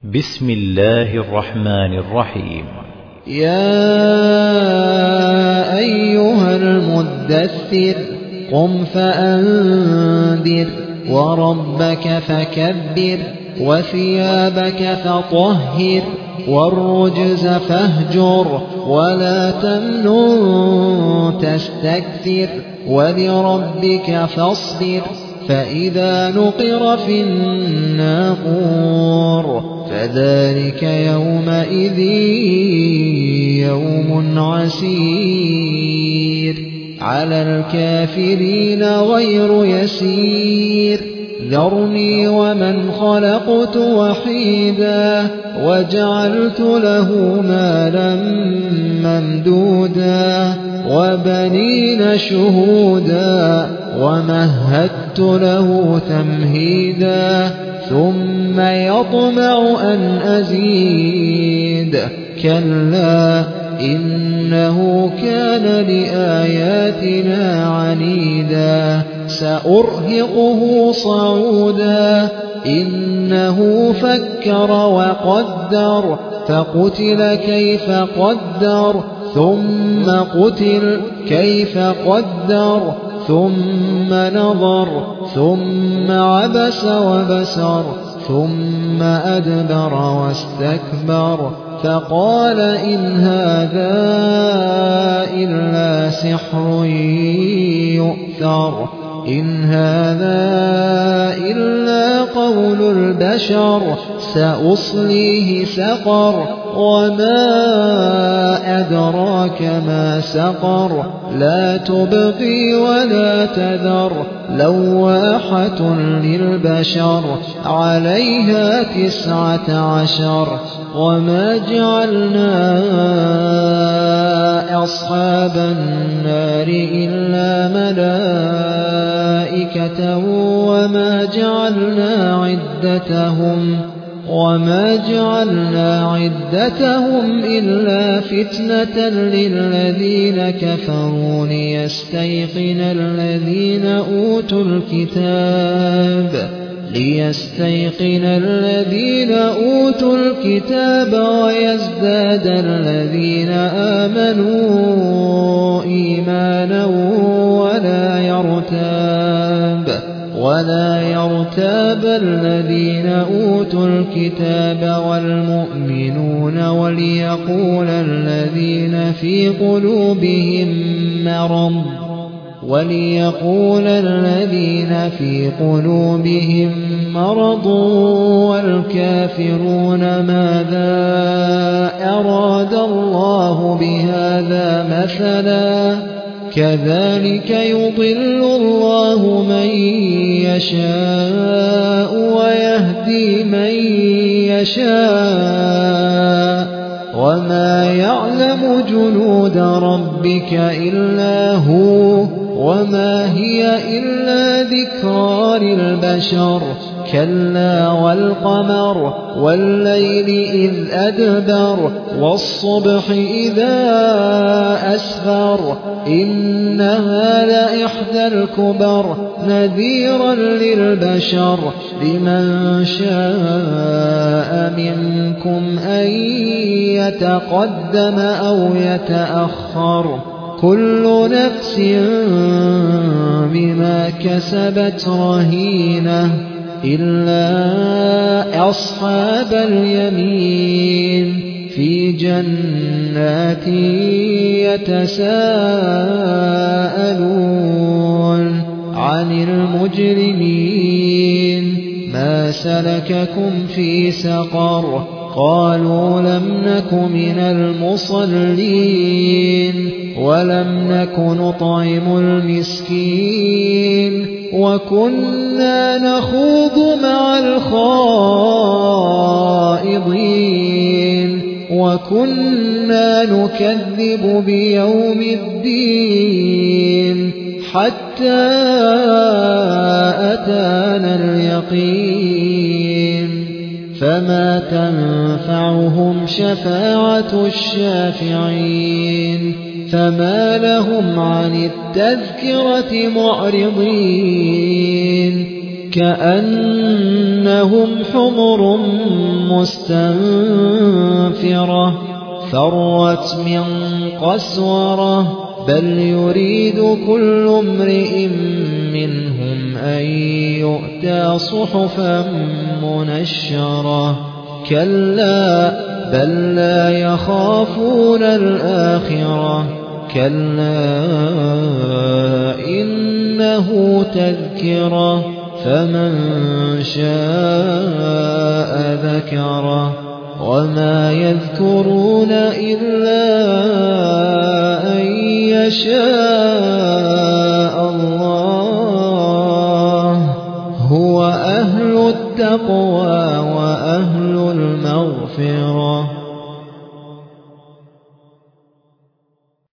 بسم الله الرحمن الرحيم. يا أيها المدثر قم فأنذر وربك فكبر وثيابك فطهر والرجز فاهجر ولا تمنن تستكثر ولربك فاصبر فإذا نقر في الناقور فذلك يومئذ يوم عسير على الكافرين غير يسير ذرني ومن خلقت وحيدا وجعلت له مالا ممدودا وبنين شهودا ومهدت له تمهيدا ثم يطمع أن أزيد كلا إنه كان لآياتنا عنيدا سأرهقه صعودا إنه فكر وقدر فقتل كيف قدر ثم قتل كيف قدر ثم نظر ثم عبس وبسر ثم أدبر واستكبر فقال إن هذا إلا سحر يؤثر إن هذا إلا قول البشر سأصليه سقر وما أدراك ما سقر لا تبقي ولا تذر لواحة للبشر عليها 19 وما جعلنا أصحاب النار إلا ملائكة وما جعلنا عدتهم إلا فتنة للذين كفروا ليستيقن الذين أوتوا الكتاب ويزداد الذين آمنوا إيمانا ولا يرتاب الذين أوتوا الكتاب والمؤمنون وليقول الذين في قلوبهم مرض والكافرون ماذا أراد الله بهذا مثلا كذلك يضل الله من يشاء ويهدي من يشاء وما يعلم جنود ربك إلا هو وما هي إلا ذكرى للبشر كلا والقمر والليل إذ أدبر والصبح إذا أسفر إنها لإحدى الكبر نذيرا للبشر لمن شاء منكم أن يتقدم أو يتأخر كل نفس بما كسبت رهينة إلا أصحاب اليمين في جنات يتساءلون عن المجرمين ما سلككم في سقر قالوا لم نك من المصلين ولم نك نطعم المسكين وكنا نخوض مع الخائضين وكنا نكذب بيوم الدين حتى أتانا اليقين فما تنفعهم شفاعة الشافعين فما لهم عن التذكرة معرضين كأنهم حمر مستنفرة فرت من قسورة بل يريد كل امرئ منهم أن يؤتى صحفا منشرة كلا بل لا يخافون الآخرة كلا إنه تذكرة فمن شاء ذكره وما يذكرون إلا أن يشاء